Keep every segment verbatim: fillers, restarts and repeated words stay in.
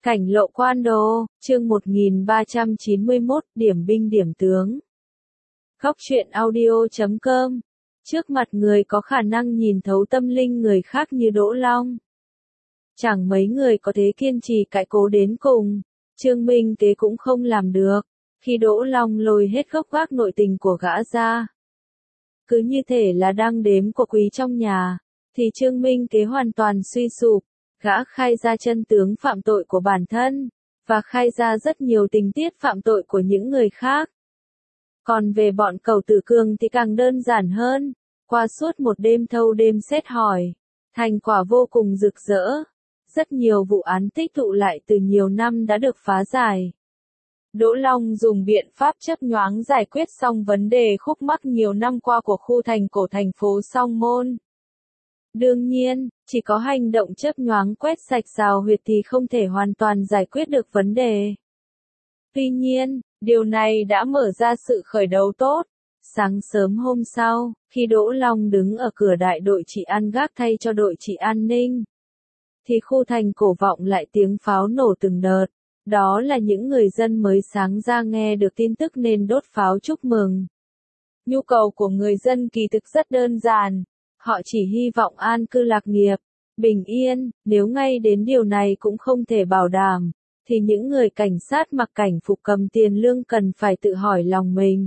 Cảnh Lộ Quan Đồ, chương một nghìn ba trăm chín mươi mốt, điểm binh điểm tướng. Góc truyện audio chấm com. Trước mặt người có khả năng nhìn thấu tâm linh người khác như Đỗ Long. Chẳng mấy người có thế kiên trì cãi cố đến cùng. Trương Minh Kế cũng không làm được. Khi Đỗ Long lôi hết gốc gác nội tình của gã ra, cứ như thể là đang đếm của quý trong nhà, thì Trương Minh Kế hoàn toàn suy sụp. Gã khai ra chân tướng phạm tội của bản thân, và khai ra rất nhiều tình tiết phạm tội của những người khác. Còn về bọn Cẩu Tử Cường thì càng đơn giản hơn. Qua suốt một đêm thâu đêm xét hỏi, thành quả vô cùng rực rỡ. Rất nhiều vụ án tích tụ lại từ nhiều năm đã được phá giải. Đỗ Long dùng biện pháp chấp nhoáng giải quyết xong vấn đề khúc mắc nhiều năm qua của khu thành cổ thành phố Song Môn. Đương nhiên, chỉ có hành động chớp nhoáng quét sạch rào huyệt thì không thể hoàn toàn giải quyết được vấn đề. Tuy nhiên, điều này đã mở ra sự khởi đầu tốt. Sáng sớm hôm sau, khi Đỗ Long đứng ở cửa đại đội trị an gác thay cho đội trị an ninh, thì khu thành cổ vọng lại tiếng pháo nổ từng đợt. Đó là những người dân mới sáng ra nghe được tin tức nên đốt pháo chúc mừng. Nhu cầu của người dân kỳ thực rất đơn giản. Họ chỉ hy vọng an cư lạc nghiệp, bình yên. Nếu ngay đến điều này cũng không thể bảo đảm, thì những người cảnh sát mặc cảnh phục cầm tiền lương cần phải tự hỏi lòng mình.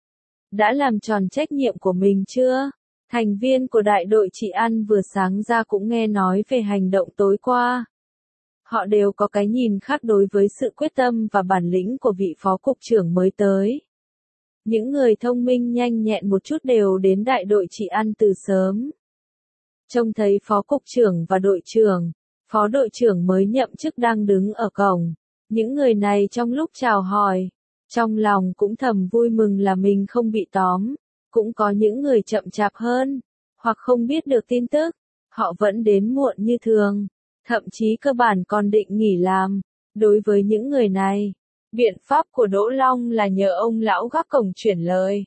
Đã làm tròn trách nhiệm của mình chưa? Thành viên của đại đội trị an vừa sáng ra cũng nghe nói về hành động tối qua. Họ đều có cái nhìn khác đối với sự quyết tâm và bản lĩnh của vị phó cục trưởng mới tới. Những người thông minh nhanh nhẹn một chút đều đến đại đội trị an từ sớm. Trông thấy phó cục trưởng và đội trưởng, phó đội trưởng mới nhậm chức đang đứng ở cổng. Những người này trong lúc chào hỏi, trong lòng cũng thầm vui mừng là mình không bị tóm. Cũng có những người chậm chạp hơn, hoặc không biết được tin tức. Họ vẫn đến muộn như thường, thậm chí cơ bản còn định nghỉ làm. Đối với những người này, biện pháp của Đỗ Long là nhờ ông lão gác cổng chuyển lời.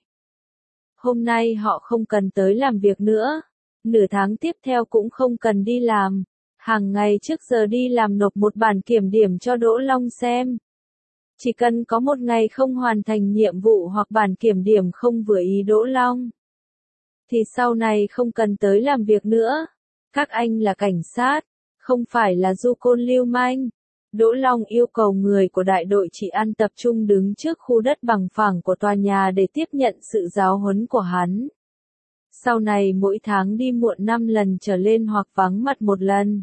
Hôm nay họ không cần tới làm việc nữa. Nửa tháng tiếp theo cũng không cần đi làm. Hàng ngày trước giờ đi làm nộp một bản kiểm điểm cho Đỗ Long xem. Chỉ cần có một ngày không hoàn thành nhiệm vụ hoặc bản kiểm điểm không vừa ý Đỗ Long, thì sau này không cần tới làm việc nữa. Các anh là cảnh sát, không phải là du côn lưu manh. Đỗ Long yêu cầu người của đại đội trị an tập trung đứng trước khu đất bằng phẳng của tòa nhà để tiếp nhận sự giáo huấn của hắn. Sau này mỗi tháng đi muộn năm lần trở lên hoặc vắng mặt một lần.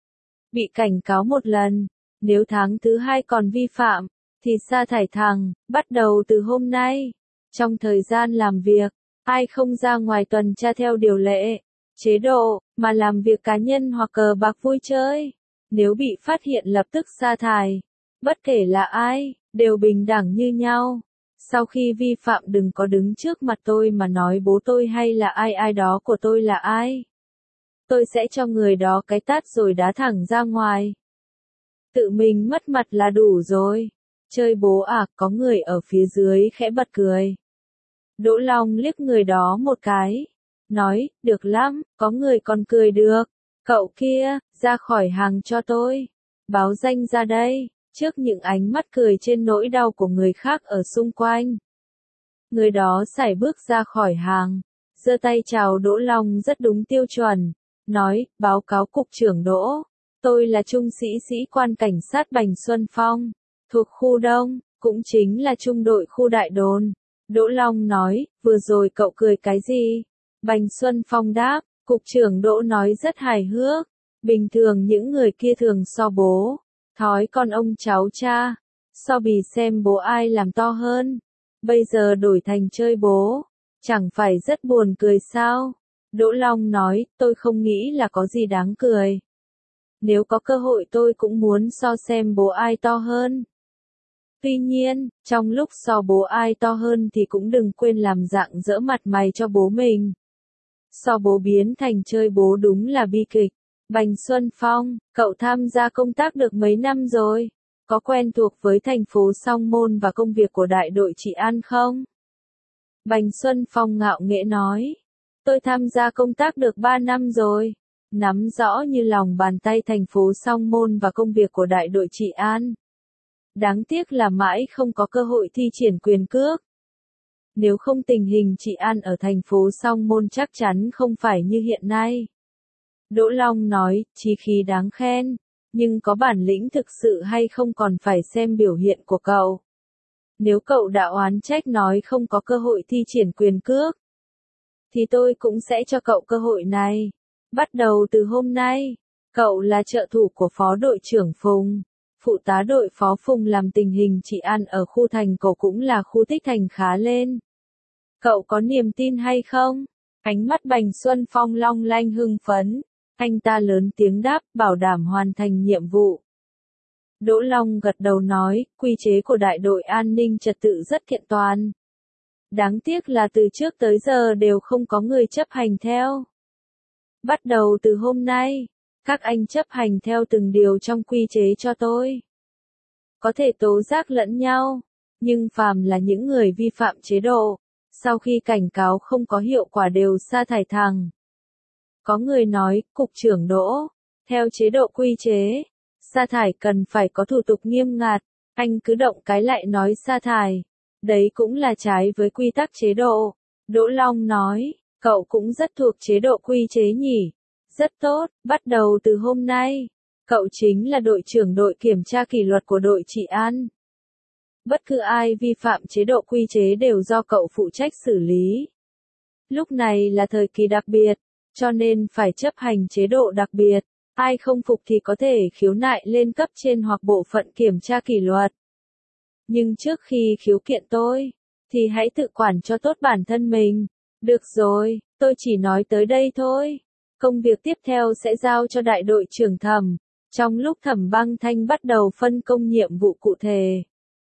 Bị cảnh cáo một lần. Nếu tháng thứ hai còn vi phạm, thì sa thải thẳng. Bắt đầu từ hôm nay, trong thời gian làm việc, ai không ra ngoài tuần tra theo điều lệ, chế độ, mà làm việc cá nhân hoặc cờ bạc vui chơi, nếu bị phát hiện lập tức sa thải. Bất kể là ai, đều bình đẳng như nhau. Sau khi vi phạm đừng có đứng trước mặt tôi mà nói bố tôi hay là ai ai đó của tôi là ai. Tôi sẽ cho người đó cái tát rồi đá thẳng ra ngoài. Tự mình mất mặt là đủ rồi. Chơi bố à, có người ở phía dưới khẽ bật cười. Đỗ Long liếc người đó một cái, nói, được lắm, có người còn cười được. Cậu kia, ra khỏi hàng cho tôi. Báo danh ra đây. Trước những ánh mắt cười trên nỗi đau của người khác ở xung quanh, người đó sải bước ra khỏi hàng, giơ tay chào Đỗ Long rất đúng tiêu chuẩn, nói, báo cáo cục trưởng Đỗ, tôi là trung sĩ sĩ quan cảnh sát Bành Xuân Phong, thuộc khu Đông, cũng chính là trung đội khu Đại Đồn. Đỗ Long nói, vừa rồi cậu cười cái gì? Bành Xuân Phong đáp, cục trưởng Đỗ nói rất hài hước, bình thường những người kia thường so bố, thói con ông cháu cha, so bì xem bố ai làm to hơn. Bây giờ đổi thành chơi bố, chẳng phải rất buồn cười sao? Đỗ Long nói, tôi không nghĩ là có gì đáng cười. Nếu có cơ hội tôi cũng muốn so xem bố ai to hơn. Tuy nhiên, trong lúc so bố ai to hơn thì cũng đừng quên làm dạng dỡ mặt mày cho bố mình. So bố biến thành chơi bố đúng là bi kịch. Bành Xuân Phong, cậu tham gia công tác được mấy năm rồi? Có quen thuộc với thành phố Song Môn và công việc của đại đội trị an không? Bành Xuân Phong ngạo nghễ nói. Tôi tham gia công tác được ba năm rồi. nắm rõ như lòng bàn tay thành phố Song Môn và công việc của đại đội trị an. Đáng tiếc là mãi không có cơ hội thi triển quyền cước. Nếu không tình hình trị an ở thành phố Song Môn chắc chắn không phải như hiện nay. Đỗ Long nói, chí khí đáng khen, nhưng có bản lĩnh thực sự hay không còn phải xem biểu hiện của cậu. Nếu cậu đã oán trách nói không có cơ hội thi triển quyền cước, thì tôi cũng sẽ cho cậu cơ hội này. Bắt đầu từ hôm nay, cậu là trợ thủ của Phó đội trưởng Phùng. Phụ tá đội Phó Phùng làm tình hình trị an ở khu thành cổ cũng là khu Tích Thành khá lên. Cậu có niềm tin hay không? Ánh mắt Bành Xuân Phong long lanh hưng phấn. Anh ta lớn tiếng đáp, bảo đảm hoàn thành nhiệm vụ. Đỗ Long gật đầu nói, quy chế của đại đội an ninh trật tự rất kiện toàn. Đáng tiếc là từ trước tới giờ đều không có người chấp hành theo. Bắt đầu từ hôm nay, các anh chấp hành theo từng điều trong quy chế cho tôi. Có thể tố giác lẫn nhau, nhưng phàm là những người vi phạm chế độ, sau khi cảnh cáo không có hiệu quả đều sa thải thẳng. Có người nói, Cục trưởng Đỗ, theo chế độ quy chế, sa thải cần phải có thủ tục nghiêm ngặt, anh cứ động cái lại nói sa thải. Đấy cũng là trái với quy tắc chế độ. Đỗ Long nói, cậu cũng rất thuộc chế độ quy chế nhỉ. Rất tốt, bắt đầu từ hôm nay, cậu chính là đội trưởng đội kiểm tra kỷ luật của đội trị an. Bất cứ ai vi phạm chế độ quy chế đều do cậu phụ trách xử lý. Lúc này là thời kỳ đặc biệt, cho nên phải chấp hành chế độ đặc biệt. Ai không phục thì có thể khiếu nại lên cấp trên hoặc bộ phận kiểm tra kỷ luật. Nhưng trước khi khiếu kiện tôi, thì hãy tự quản cho tốt bản thân mình. Được rồi, tôi chỉ nói tới đây thôi. Công việc tiếp theo sẽ giao cho đại đội trưởng Thẩm. Trong lúc Thẩm Băng Thanh bắt đầu phân công nhiệm vụ cụ thể,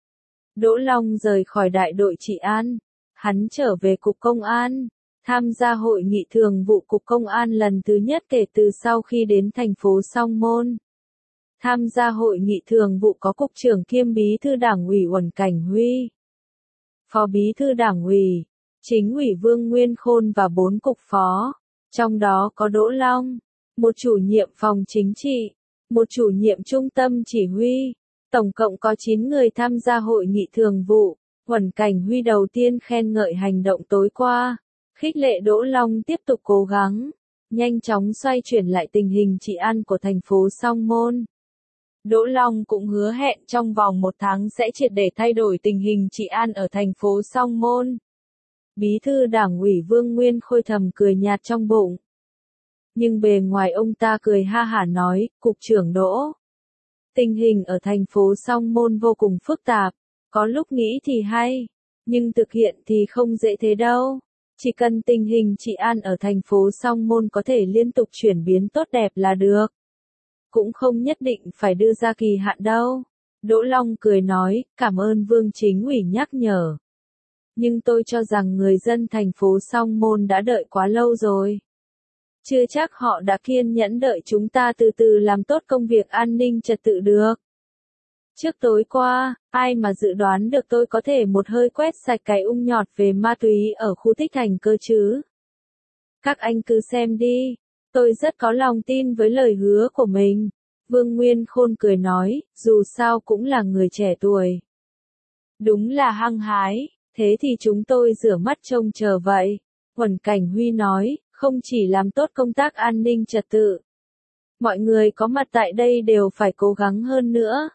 Đỗ Long rời khỏi đại đội trị an. Hắn trở về Cục Công an, tham gia hội nghị thường vụ Cục Công an lần thứ nhất kể từ sau khi đến thành phố Song Môn. Tham gia hội nghị thường vụ có Cục trưởng kiêm Bí thư Đảng ủy Uẩn Cảnh Huy, Phó Bí thư Đảng ủy, Chính ủy Vương Nguyên Khôn và bốn cục phó, trong đó có Đỗ Long, một chủ nhiệm phòng chính trị, một chủ nhiệm trung tâm chỉ huy. Tổng cộng có chín người tham gia hội nghị thường vụ. Uẩn Cảnh Huy đầu tiên khen ngợi hành động tối qua, khích lệ Đỗ Long tiếp tục cố gắng, nhanh chóng xoay chuyển lại tình hình trị an của thành phố Song Môn. Đỗ Long cũng hứa hẹn trong vòng một tháng sẽ triệt để thay đổi tình hình trị an ở thành phố Song Môn. Bí thư Đảng ủy Vương Nguyên Khôi thầm cười nhạt trong bụng. Nhưng bề ngoài ông ta cười ha hả nói, Cục trưởng Đỗ, tình hình ở thành phố Song Môn vô cùng phức tạp, có lúc nghĩ thì hay, nhưng thực hiện thì không dễ thế đâu. Chỉ cần tình hình trị an ở thành phố Song Môn có thể liên tục chuyển biến tốt đẹp là được. Cũng không nhất định phải đưa ra kỳ hạn đâu. Đỗ Long cười nói, cảm ơn Vương Chính ủy nhắc nhở. Nhưng tôi cho rằng người dân thành phố Song Môn đã đợi quá lâu rồi. Chưa chắc họ đã kiên nhẫn đợi chúng ta từ từ làm tốt công việc an ninh trật tự được. Trước tối qua, ai mà dự đoán được tôi có thể một hơi quét sạch cái ung nhọt về ma túy ở khu Tích Thành cơ chứ? Các anh cứ xem đi, tôi rất có lòng tin với lời hứa của mình. Vương Nguyên Khôn cười nói, dù sao cũng là người trẻ tuổi. Đúng là hăng hái, thế thì chúng tôi rửa mắt trông chờ vậy. Uẩn Cảnh Huy nói, không chỉ làm tốt công tác an ninh trật tự. Mọi người có mặt tại đây đều phải cố gắng hơn nữa.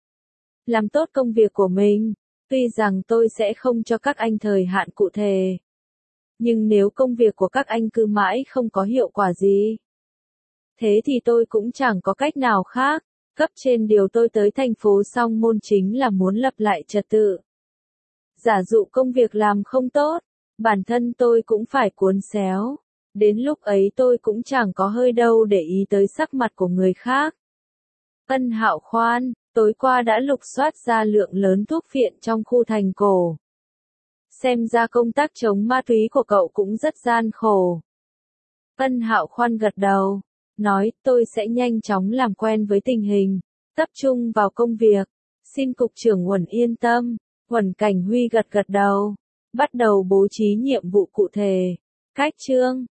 Làm tốt công việc của mình, tuy rằng tôi sẽ không cho các anh thời hạn cụ thể. Nhưng nếu công việc của các anh cứ mãi không có hiệu quả gì, thế thì tôi cũng chẳng có cách nào khác. Cấp trên điều tôi tới thành phố Song Môn chính là muốn lập lại trật tự. Giả dụ công việc làm không tốt, bản thân tôi cũng phải cuốn xéo. Đến lúc ấy tôi cũng chẳng có hơi đâu để ý tới sắc mặt của người khác. Ân Hạo khoan, tối qua đã lục soát ra lượng lớn thuốc phiện trong khu thành cổ. Xem ra công tác chống ma túy của cậu cũng rất gian khổ. Ân Hạo khoan gật đầu, nói tôi sẽ nhanh chóng làm quen với tình hình, tập trung vào công việc. Xin Cục trưởng Uẩn yên tâm. Uẩn Cảnh Huy gật gật đầu, bắt đầu bố trí nhiệm vụ cụ thể. Cách chương